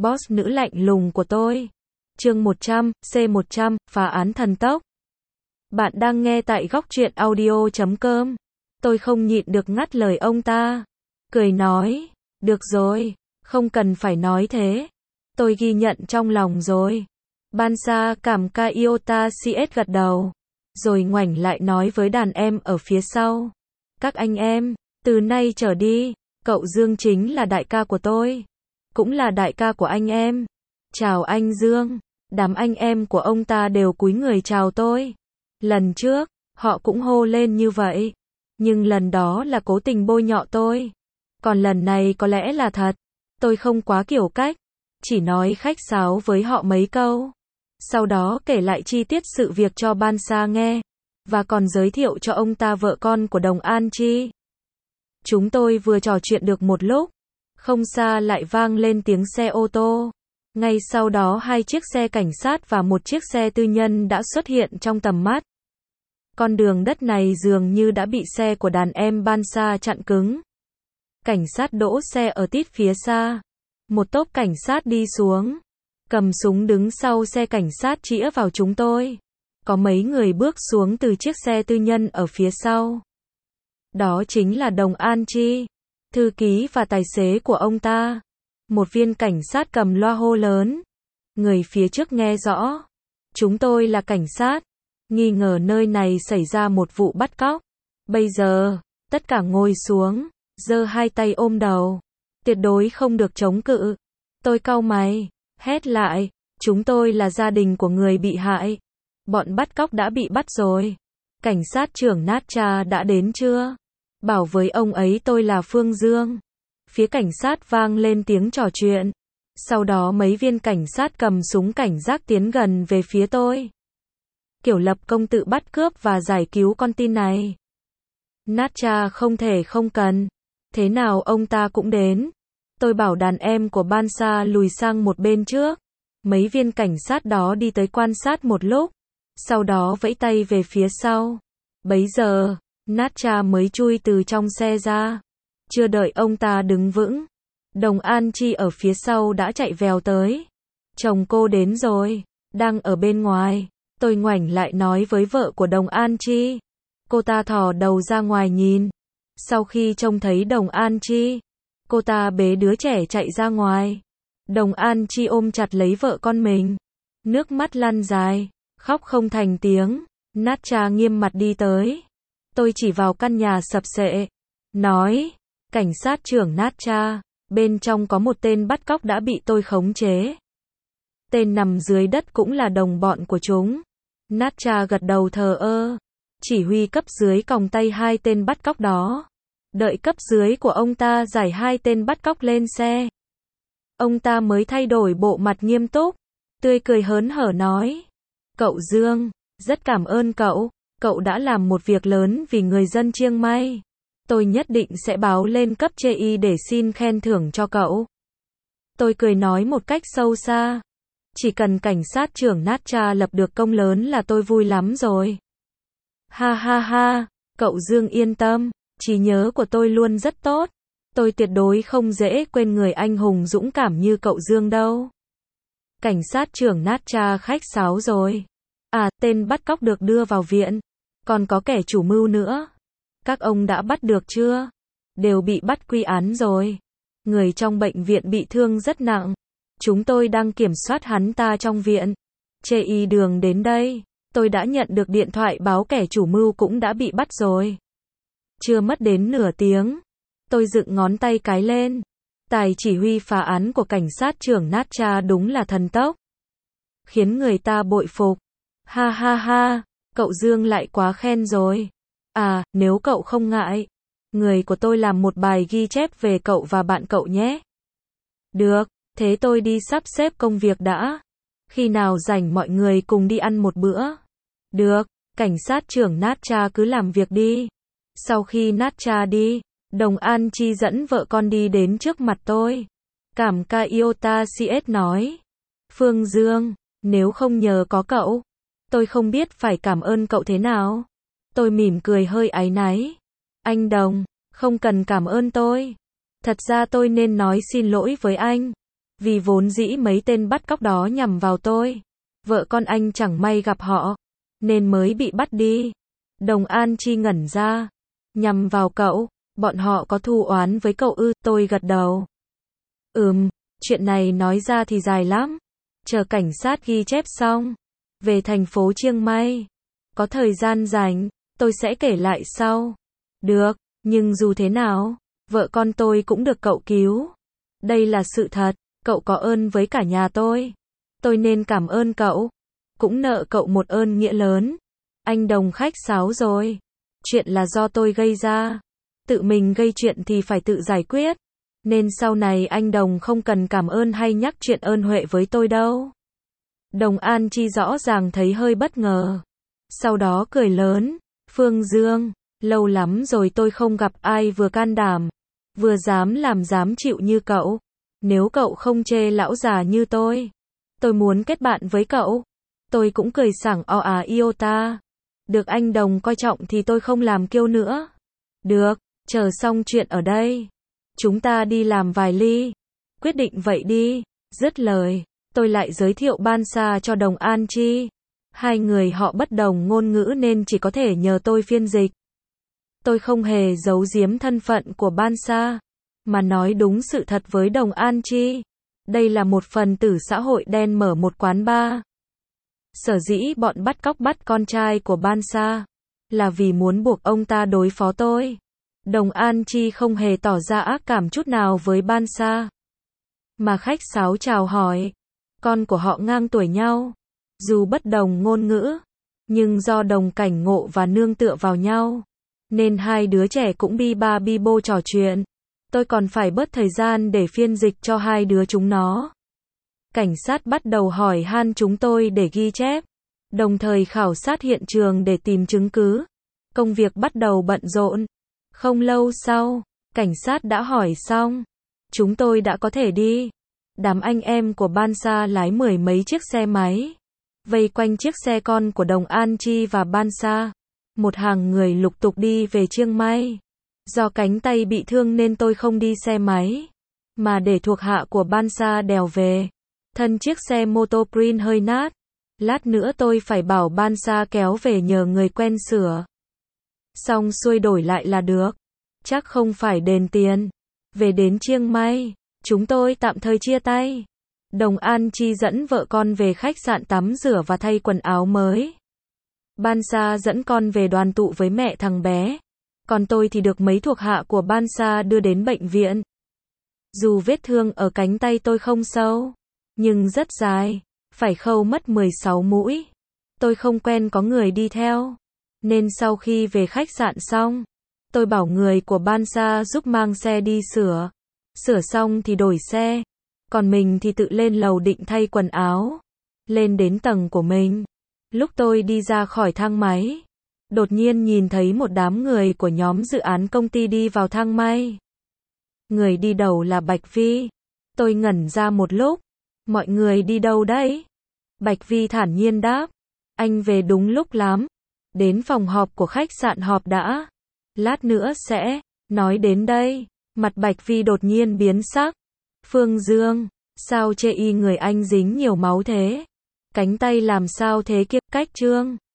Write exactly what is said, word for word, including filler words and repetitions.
boss nữ lạnh lùng của tôi. Chương một trăm, C một trăm, phá án thần tốc. Bạn đang nghe tại góc truyện audio chấm com. Tôi không nhịn được ngắt lời ông ta. Cười nói, được rồi, không cần phải nói thế. Tôi ghi nhận trong lòng rồi. Bansa cảm ca iota cs gật đầu. Rồi ngoảnh lại nói với đàn em ở phía sau. Các anh em, từ nay trở đi, cậu Dương chính là đại ca của tôi. Cũng là đại ca của anh em. Chào anh Dương. Đám anh em của ông ta đều cúi người chào tôi. Lần trước, họ cũng hô lên như vậy. Nhưng lần đó là cố tình bôi nhọ tôi. Còn lần này có lẽ là thật. Tôi không quá kiểu cách. Chỉ nói khách sáo với họ mấy câu. Sau đó kể lại chi tiết sự việc cho Bansa nghe. Và còn giới thiệu cho ông ta vợ con của Đồng An Chi. Chúng tôi vừa trò chuyện được một lúc. Không xa lại vang lên tiếng xe ô tô. Ngay sau đó hai chiếc xe cảnh sát và một chiếc xe tư nhân đã xuất hiện trong tầm mắt. Con đường đất này dường như đã bị xe của đàn em Bansa chặn cứng. Cảnh sát đỗ xe ở tít phía xa. Một tốp cảnh sát đi xuống. Cầm súng đứng sau xe cảnh sát chĩa vào chúng tôi. Có mấy người bước xuống từ chiếc xe tư nhân ở phía sau. Đó chính là Đồng An Chi, thư ký và tài xế của ông ta. Một viên cảnh sát cầm loa hô lớn. Người phía trước nghe rõ. Chúng tôi là cảnh sát. Nghi ngờ nơi này xảy ra một vụ bắt cóc. Bây giờ, tất cả ngồi xuống, giơ hai tay ôm đầu. Tuyệt đối không được chống cự. Tôi cau mày, hét lại. Chúng tôi là gia đình của người bị hại. Bọn bắt cóc đã bị bắt rồi. Cảnh sát trưởng Natcha đã đến chưa? Bảo với ông ấy tôi là Phương Dương. Phía cảnh sát vang lên tiếng trò chuyện. Sau đó mấy viên cảnh sát cầm súng cảnh giác tiến gần về phía tôi. Kiểu lập công tự bắt cướp và giải cứu con tin này. Natcha không thể không cần. Thế nào ông ta cũng đến. Tôi bảo đàn em của Bansa lùi sang một bên trước. Mấy viên cảnh sát đó đi tới quan sát một lúc. Sau đó vẫy tay về phía sau. Bấy giờ, Natcha mới chui từ trong xe ra. Chưa đợi ông ta đứng vững. Đồng An Chi ở phía sau đã chạy vèo tới. Chồng cô đến rồi. Đang ở bên ngoài. Tôi ngoảnh lại nói với vợ của Đồng An Chi. Cô ta thò đầu ra ngoài nhìn. Sau khi trông thấy Đồng An Chi, cô ta bế đứa trẻ chạy ra ngoài. Đồng An Chi ôm chặt lấy vợ con mình. Nước mắt lăn dài. Khóc không thành tiếng. Natcha nghiêm mặt đi tới. Tôi chỉ vào căn nhà sập sệ. Nói. Cảnh sát trưởng Natcha. Bên trong có một tên bắt cóc đã bị tôi khống chế. Tên nằm dưới đất cũng là đồng bọn của chúng. Natcha gật đầu thờ ơ. Chỉ huy cấp dưới còng tay hai tên bắt cóc đó. Đợi cấp dưới của ông ta giải hai tên bắt cóc lên xe. Ông ta mới thay đổi bộ mặt nghiêm túc. Tươi cười hớn hở nói. Cậu Dương, rất cảm ơn cậu. Cậu đã làm một việc lớn vì người dân Chiang Mai. Tôi nhất định sẽ báo lên cấp trên để xin khen thưởng cho cậu. Tôi cười nói một cách sâu xa. Chỉ cần cảnh sát trưởng Natcha lập được công lớn là tôi vui lắm rồi. Ha ha ha, cậu Dương yên tâm, trí nhớ của tôi luôn rất tốt. Tôi tuyệt đối không dễ quên người anh hùng dũng cảm như cậu Dương đâu. Cảnh sát trưởng Natcha khách sáo rồi. À, tên bắt cóc được đưa vào viện. Còn có kẻ chủ mưu nữa. Các ông đã bắt được chưa? Đều bị bắt quy án rồi. Người trong bệnh viện bị thương rất nặng. Chúng tôi đang kiểm soát hắn ta trong viện. Chê y đường đến đây. Tôi đã nhận được điện thoại báo kẻ chủ mưu cũng đã bị bắt rồi. Chưa mất đến nửa tiếng. Tôi dựng ngón tay cái lên. Tài chỉ huy phá án của cảnh sát trưởng Natcha đúng là thần tốc. Khiến người ta bội phục. Ha ha ha, cậu Dương lại quá khen rồi. À, nếu cậu không ngại, người của tôi làm một bài ghi chép về cậu và bạn cậu nhé. Được, thế tôi đi sắp xếp công việc đã. Khi nào rảnh mọi người cùng đi ăn một bữa. Được, cảnh sát trưởng Natcha cứ làm việc đi. Sau khi Natcha đi, Đồng An Chi dẫn vợ con đi đến trước mặt tôi. Cảm ca iota cs nói. Phương Dương, nếu không nhờ có cậu, tôi không biết phải cảm ơn cậu thế nào. Tôi mỉm cười hơi áy náy. Anh Đồng, không cần cảm ơn tôi. Thật ra tôi nên nói xin lỗi với anh. Vì vốn dĩ mấy tên bắt cóc đó nhằm vào tôi. Vợ con anh chẳng may gặp họ, nên mới bị bắt đi. Đồng An Chi ngẩn ra. Nhằm vào cậu, bọn họ có thù oán với cậu ư? Tôi gật đầu. Ừm, chuyện này nói ra thì dài lắm. Chờ cảnh sát ghi chép xong, về thành phố Chiang Mai. Có thời gian rảnh, tôi sẽ kể lại sau. Được, nhưng dù thế nào, vợ con tôi cũng được cậu cứu. Đây là sự thật, cậu có ơn với cả nhà tôi. Tôi nên cảm ơn cậu. Cũng nợ cậu một ơn nghĩa lớn. Anh Đồng khách sáo rồi. Chuyện là do tôi gây ra. Tự mình gây chuyện thì phải tự giải quyết. Nên sau này anh Đồng không cần cảm ơn hay nhắc chuyện ơn huệ với tôi đâu. Đồng An Chi rõ ràng thấy hơi bất ngờ. Sau đó cười lớn. Phương Dương, lâu lắm rồi tôi không gặp ai vừa can đảm, vừa dám làm dám chịu như cậu. Nếu cậu không chê lão già như tôi, tôi muốn kết bạn với cậu. Tôi cũng cười sảng o à iota. Được anh Đồng coi trọng thì tôi không làm kiêu nữa. Được, chờ xong chuyện ở đây, chúng ta đi làm vài ly. Quyết định vậy đi. Dứt lời, tôi lại giới thiệu Ban Sa cho Đồng An Chi. Hai người họ bất đồng ngôn ngữ nên chỉ có thể nhờ tôi phiên dịch. Tôi không hề giấu giếm thân phận của Ban Sa, mà nói đúng sự thật với Đồng An Chi. Đây là một phần tử xã hội đen mở một quán bar. Sở dĩ bọn bắt cóc bắt con trai của Ban Sa là vì muốn buộc ông ta đối phó tôi. Đồng An Chi không hề tỏ ra ác cảm chút nào với Ban Sa, mà khách sáo chào hỏi. Con của họ ngang tuổi nhau, dù bất đồng ngôn ngữ, nhưng do đồng cảnh ngộ và nương tựa vào nhau, nên hai đứa trẻ cũng bi ba bi bô trò chuyện. Tôi còn phải bớt thời gian để phiên dịch cho hai đứa chúng nó. Cảnh sát bắt đầu hỏi han chúng tôi để ghi chép, đồng thời khảo sát hiện trường để tìm chứng cứ. Công việc bắt đầu bận rộn. Không lâu sau, cảnh sát đã hỏi xong, chúng tôi đã có thể đi. Đám anh em của Ban Sa lái mười mấy chiếc xe máy, vây quanh chiếc xe con của Đồng An Chi và Ban Sa. Một hàng người lục tục đi về Chiang Mai. Do cánh tay bị thương nên tôi không đi xe máy, mà để thuộc hạ của Ban Sa đèo về. Thân chiếc xe mô tô Prin hơi nát. Lát nữa tôi phải bảo Ban Sa kéo về nhờ người quen sửa. Xong xuôi đổi lại là được. Chắc không phải đền tiền. Về đến Chiang Mai, chúng tôi tạm thời chia tay. Đồng An Chi dẫn vợ con về khách sạn tắm rửa và thay quần áo mới. Ban Sa dẫn con về đoàn tụ với mẹ thằng bé. Còn tôi thì được mấy thuộc hạ của Ban Sa đưa đến bệnh viện. Dù vết thương ở cánh tay tôi không sâu, nhưng rất dài, phải khâu mất mười sáu mũi. Tôi không quen có người đi theo, nên sau khi về khách sạn xong, tôi bảo người của Ban Sa giúp mang xe đi sửa. Sửa xong thì đổi xe, còn mình thì tự lên lầu định thay quần áo. Lên đến tầng của mình, lúc tôi đi ra khỏi thang máy, đột nhiên nhìn thấy một đám người của nhóm dự án công ty đi vào thang máy. Người đi đầu là Bạch Vi. Tôi ngẩn ra một lúc. Mọi người đi đâu đấy? Bạch Vi thản nhiên đáp. Anh về đúng lúc lắm. Đến phòng họp của khách sạn họp đã. Lát nữa sẽ. Nói đến đây, mặt Bạch Vi đột nhiên biến sắc. Phương Dương, sao chê y người anh dính nhiều máu thế? Cánh tay làm sao thế kia? Cách Trương